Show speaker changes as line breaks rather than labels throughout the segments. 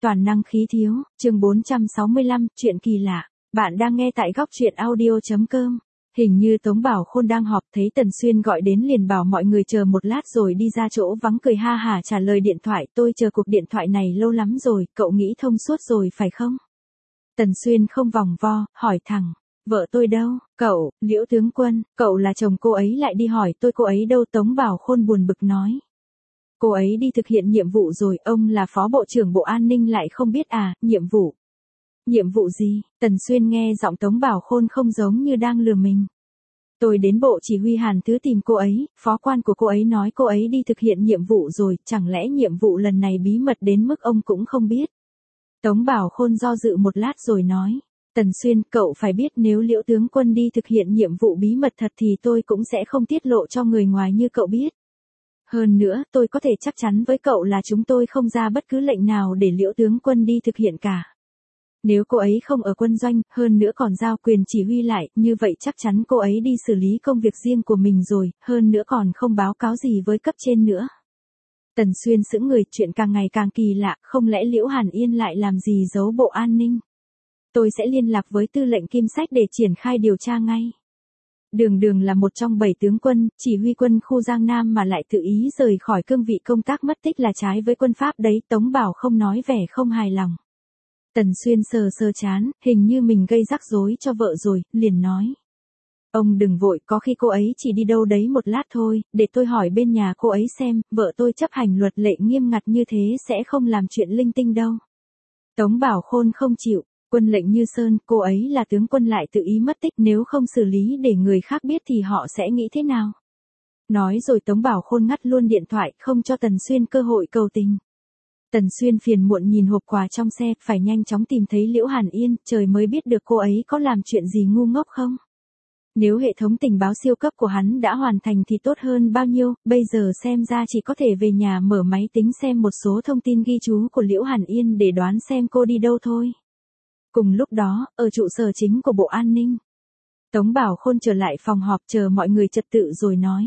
Toàn năng khí thiếu, chương 465, chuyện kỳ lạ. Bạn đang nghe tại góc truyện audio.com. Hình như Tống Bảo Khôn đang họp, thấy Tần Xuyên gọi đến liền bảo mọi người chờ một lát rồi đi ra chỗ vắng cười ha hả trả lời điện thoại. Tôi chờ cuộc điện thoại này lâu lắm rồi, cậu nghĩ thông suốt rồi phải không? Tần Xuyên không vòng vo, hỏi thẳng. Vợ tôi đâu? Cậu, Liễu tướng quân, cậu là chồng cô ấy lại đi hỏi tôi cô ấy đâu? Tống Bảo Khôn buồn bực nói. Cô ấy đi thực hiện nhiệm vụ rồi, ông là phó bộ trưởng Bộ An ninh lại không biết à? Nhiệm vụ? Nhiệm vụ gì? Tần Xuyên nghe giọng Tống Bảo Khôn không giống như đang lừa mình. Tôi đến bộ chỉ huy Hàn Thứ tìm cô ấy, phó quan của cô ấy nói cô ấy đi thực hiện nhiệm vụ rồi, chẳng lẽ nhiệm vụ lần này bí mật đến mức ông cũng không biết? Tống Bảo Khôn do dự một lát rồi nói. Tần Xuyên, cậu phải biết nếu Liễu tướng quân đi thực hiện nhiệm vụ bí mật thật thì tôi cũng sẽ không tiết lộ cho người ngoài như cậu biết. Hơn nữa, tôi có thể chắc chắn với cậu là chúng tôi không ra bất cứ lệnh nào để Liễu tướng quân đi thực hiện cả. Nếu cô ấy không ở quân doanh, hơn nữa còn giao quyền chỉ huy lại, như vậy chắc chắn cô ấy đi xử lý công việc riêng của mình rồi, hơn nữa còn không báo cáo gì với cấp trên nữa. Tần Xuyên sững người, chuyện càng ngày càng kỳ lạ, không lẽ Liễu Hàn Yên lại làm gì giấu Bộ An ninh? Tôi sẽ liên lạc với tư lệnh Kim Sách để triển khai điều tra ngay. Đường là một trong 7 tướng quân, chỉ huy quân khu Giang Nam mà lại tự ý rời khỏi cương vị công tác mất tích là trái với quân pháp đấy, Tống Bảo không nói vẻ không hài lòng. Tần Xuyên sờ chán, hình như mình gây rắc rối cho vợ rồi, liền nói. Ông đừng vội, có khi cô ấy chỉ đi đâu đấy một lát thôi, để tôi hỏi bên nhà cô ấy xem, vợ tôi chấp hành luật lệ nghiêm ngặt như thế sẽ không làm chuyện linh tinh đâu. Tống Bảo Khôn không chịu. Quân lệnh như sơn, cô ấy là tướng quân lại tự ý mất tích, nếu không xử lý để người khác biết thì họ sẽ nghĩ thế nào? Nói rồi Tống Bảo Khôn ngắt luôn điện thoại, không cho Tần Xuyên cơ hội cầu tình. Tần Xuyên phiền muộn nhìn hộp quà trong xe, phải nhanh chóng tìm thấy Liễu Hàn Yên, trời mới biết được cô ấy có làm chuyện gì ngu ngốc không? Nếu hệ thống tình báo siêu cấp của hắn đã hoàn thành thì tốt hơn bao nhiêu, bây giờ xem ra chỉ có thể về nhà mở máy tính xem một số thông tin ghi chú của Liễu Hàn Yên để đoán xem cô đi đâu thôi. Cùng lúc đó, ở trụ sở chính của Bộ An ninh, Tống Bảo Khôn trở lại phòng họp chờ mọi người trật tự rồi nói.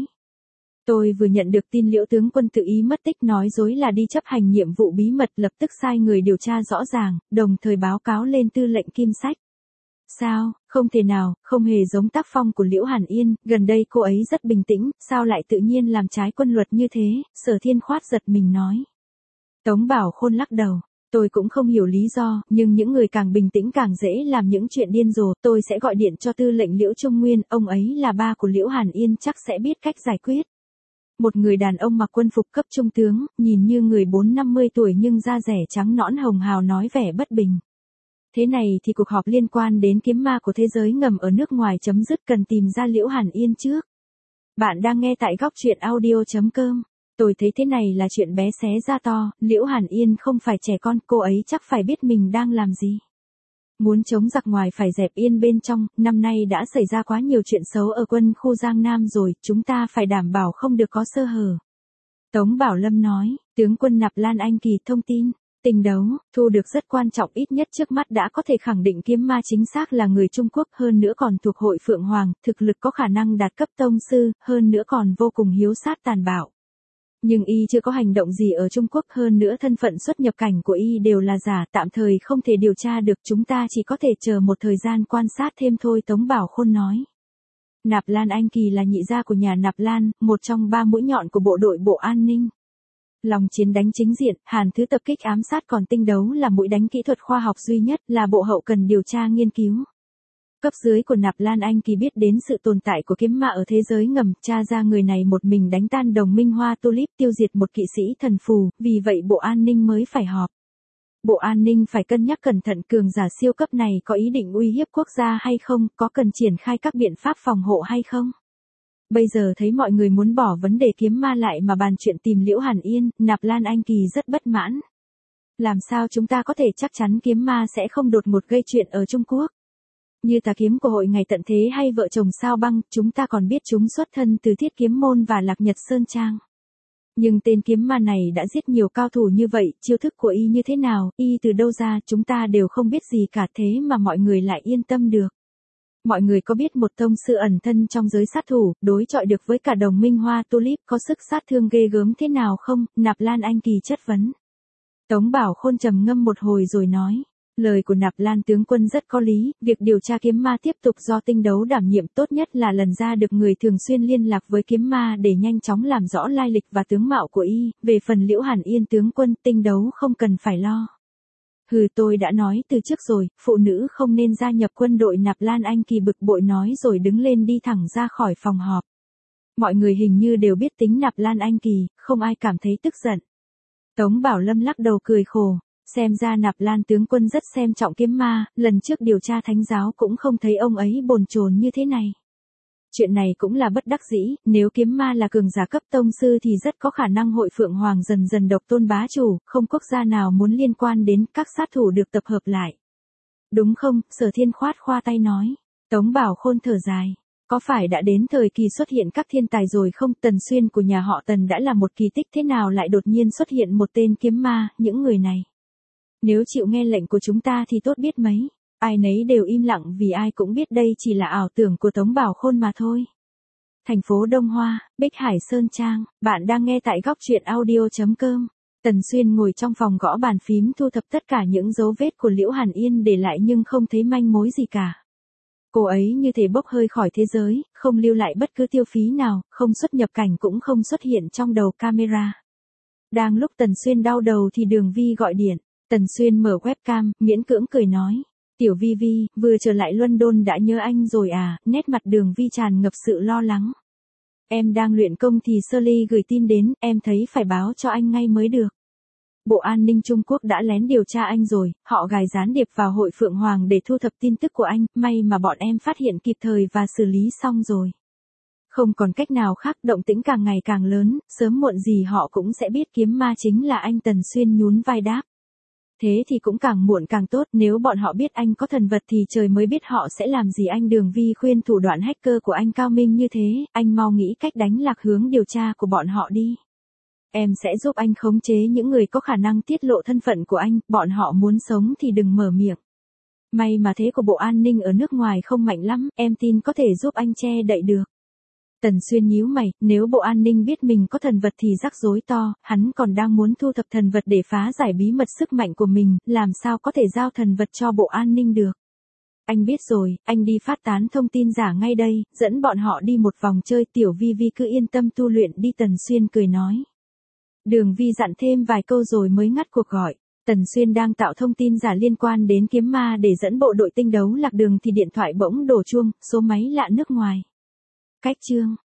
Tôi vừa nhận được tin Liễu tướng quân tự ý mất tích nói dối là đi chấp hành nhiệm vụ bí mật, lập tức sai người điều tra rõ ràng, đồng thời báo cáo lên tư lệnh Kim Sách. Sao, không thể nào, không hề giống tác phong của Liễu Hàn Yên, gần đây cô ấy rất bình tĩnh, sao lại tự nhiên làm trái quân luật như thế? Sở Thiên Khoát giật mình nói. Tống Bảo Khôn lắc đầu. Tôi cũng không hiểu lý do, nhưng những người càng bình tĩnh càng dễ làm những chuyện điên rồ, tôi sẽ gọi điện cho tư lệnh Liễu Trung Nguyên, ông ấy là ba của Liễu Hàn Yên chắc sẽ biết cách giải quyết. Một người đàn ông mặc quân phục cấp trung tướng, nhìn như người 4-50 tuổi nhưng da rẻ trắng nõn hồng hào nói vẻ bất bình. Thế này thì cuộc họp liên quan đến kiếm ma của thế giới ngầm ở nước ngoài chấm dứt, cần tìm ra Liễu Hàn Yên trước. Bạn đang nghe tại góc truyện audio.com. Tôi thấy thế này là chuyện bé xé ra to, Liễu Hàn Yên không phải trẻ con, cô ấy chắc phải biết mình đang làm gì. Muốn chống giặc ngoài phải dẹp yên bên trong, năm nay đã xảy ra quá nhiều chuyện xấu ở quân khu Giang Nam rồi, chúng ta phải đảm bảo không được có sơ hở. Tống Bảo Lâm nói, tướng quân Nạp Lan Anh Kỳ thông tin, tình đấu, thu được rất quan trọng, ít nhất trước mắt đã có thể khẳng định kiếm ma chính xác là người Trung Quốc, hơn nữa còn thuộc hội Phượng Hoàng, thực lực có khả năng đạt cấp tông sư, hơn nữa còn vô cùng hiếu sát tàn bạo. Nhưng y chưa có hành động gì ở Trung Quốc, hơn nữa thân phận xuất nhập cảnh của y đều là giả, tạm thời không thể điều tra được, chúng ta chỉ có thể chờ một thời gian quan sát thêm thôi, Tống Bảo Khôn nói. Nạp Lan Anh Kỳ là nhị gia của nhà Nạp Lan, một trong 3 mũi nhọn của bộ đội Bộ An ninh. Lòng chiến đánh chính diện, Hàn Thứ tập kích ám sát, còn tinh đấu là mũi đánh kỹ thuật khoa học duy nhất, là bộ hậu cần điều tra nghiên cứu. Cấp dưới của Nạp Lan Anh Kỳ biết đến sự tồn tại của kiếm ma ở thế giới ngầm, tra ra người này một mình đánh tan đồng minh Hoa Tulip, tiêu diệt một kỵ sĩ thần phù, vì vậy Bộ An ninh mới phải họp. Bộ An ninh phải cân nhắc cẩn thận cường giả siêu cấp này có ý định uy hiếp quốc gia hay không, có cần triển khai các biện pháp phòng hộ hay không. Bây giờ thấy mọi người muốn bỏ vấn đề kiếm ma lại mà bàn chuyện tìm Liễu Hàn Yên, Nạp Lan Anh Kỳ rất bất mãn. Làm sao chúng ta có thể chắc chắn kiếm ma sẽ không đột ngột gây chuyện ở Trung Quốc? Như tà kiếm của hội ngày tận thế hay vợ chồng sao băng, chúng ta còn biết chúng xuất thân từ Thiết Kiếm Môn và Lạc Nhật Sơn Trang. Nhưng tên kiếm ma này đã giết nhiều cao thủ như vậy, chiêu thức của y như thế nào, y từ đâu ra, chúng ta đều không biết gì cả, thế mà mọi người lại yên tâm được. Mọi người có biết một tông sư ẩn thân trong giới sát thủ, đối chọi được với cả đồng minh Hoa Tulip có sức sát thương ghê gớm thế nào không? Nạp Lan Anh Kỳ chất vấn. Tống Bảo Khôn trầm ngâm một hồi rồi nói. Lời của Nạp Lan tướng quân rất có lý, việc điều tra kiếm ma tiếp tục do tinh đấu đảm nhiệm, tốt nhất là lần ra được người thường xuyên liên lạc với kiếm ma để nhanh chóng làm rõ lai lịch và tướng mạo của y, về phần Liễu Hàn Yên tướng quân, tinh đấu không cần phải lo. Hừ, tôi đã nói từ trước rồi, phụ nữ không nên gia nhập quân đội. Nạp Lan Anh Kỳ bực bội nói rồi đứng lên đi thẳng ra khỏi phòng họp. Mọi người hình như đều biết tính Nạp Lan Anh Kỳ, không ai cảm thấy tức giận. Tống Bảo Lâm lắc đầu cười khổ. Xem ra Nạp Lan tướng quân rất xem trọng kiếm ma, lần trước điều tra thánh giáo cũng không thấy ông ấy bồn chồn như thế này. Chuyện này cũng là bất đắc dĩ, nếu kiếm ma là cường giả cấp tông sư thì rất có khả năng Hội Phượng Hoàng dần dần độc tôn bá chủ, không quốc gia nào muốn liên quan đến, các sát thủ được tập hợp lại. Đúng không? Sở Thiên khoát khoa tay nói. Tống Bảo Khôn thở dài. Có phải đã đến thời kỳ xuất hiện các thiên tài rồi không? Tần Xuyên của nhà họ Tần đã là một kỳ tích, thế nào lại đột nhiên xuất hiện một tên kiếm ma? Những người này, nếu chịu nghe lệnh của chúng ta thì tốt biết mấy. Ai nấy đều im lặng vì ai cũng biết đây chỉ là ảo tưởng của Tống Bảo Khôn mà thôi. Thành phố Đông Hoa, Bích Hải Sơn Trang, bạn đang nghe tại góc truyện audio.com. Tần Xuyên ngồi trong phòng gõ bàn phím thu thập tất cả những dấu vết của Liễu Hàn Yên để lại nhưng không thấy manh mối gì cả. Cô ấy như thể bốc hơi khỏi thế giới, không lưu lại bất cứ tiêu phí nào, không xuất nhập cảnh cũng không xuất hiện trong đầu camera. Đang lúc Tần Xuyên đau đầu thì Đường Vi gọi điện. Tần Xuyên mở webcam, miễn cưỡng cười nói. Tiểu Vi Vi, vừa trở lại London đã nhớ anh rồi à? Nét mặt Đường Vi tràn ngập sự lo lắng. Em đang luyện công thì Shirley gửi tin đến, em thấy phải báo cho anh ngay mới được. Bộ An ninh Trung Quốc đã lén điều tra anh rồi, họ gài gián điệp vào Hội Phượng Hoàng để thu thập tin tức của anh, may mà bọn em phát hiện kịp thời và xử lý xong rồi. Không còn cách nào khác, động tĩnh càng ngày càng lớn, sớm muộn gì họ cũng sẽ biết kiếm ma chính là anh. Tần Xuyên nhún vai đáp. Thế thì cũng càng muộn càng tốt, nếu bọn họ biết anh có thần vật thì trời mới biết họ sẽ làm gì anh. Đường Vi khuyên thủ đoạn hacker của anh cao minh như thế, anh mau nghĩ cách đánh lạc hướng điều tra của bọn họ đi. Em sẽ giúp anh khống chế những người có khả năng tiết lộ thân phận của anh, bọn họ muốn sống thì đừng mở miệng. May mà thế của Bộ An ninh ở nước ngoài không mạnh lắm, em tin có thể giúp anh che đậy được. Tần Xuyên nhíu mày, nếu Bộ An ninh biết mình có thần vật thì rắc rối to, hắn còn đang muốn thu thập thần vật để phá giải bí mật sức mạnh của mình, làm sao có thể giao thần vật cho Bộ An ninh được. Anh biết rồi, anh đi phát tán thông tin giả ngay đây, dẫn bọn họ đi một vòng chơi. Tiểu Vi Vi cứ yên tâm tu luyện đi. Tần Xuyên cười nói. Đường Vi dặn thêm vài câu rồi mới ngắt cuộc gọi. Tần Xuyên đang tạo thông tin giả liên quan đến kiếm ma để dẫn bộ đội tinh đấu lạc đường thì điện thoại bỗng đổ chuông, số máy lạ nước ngoài. Cách chương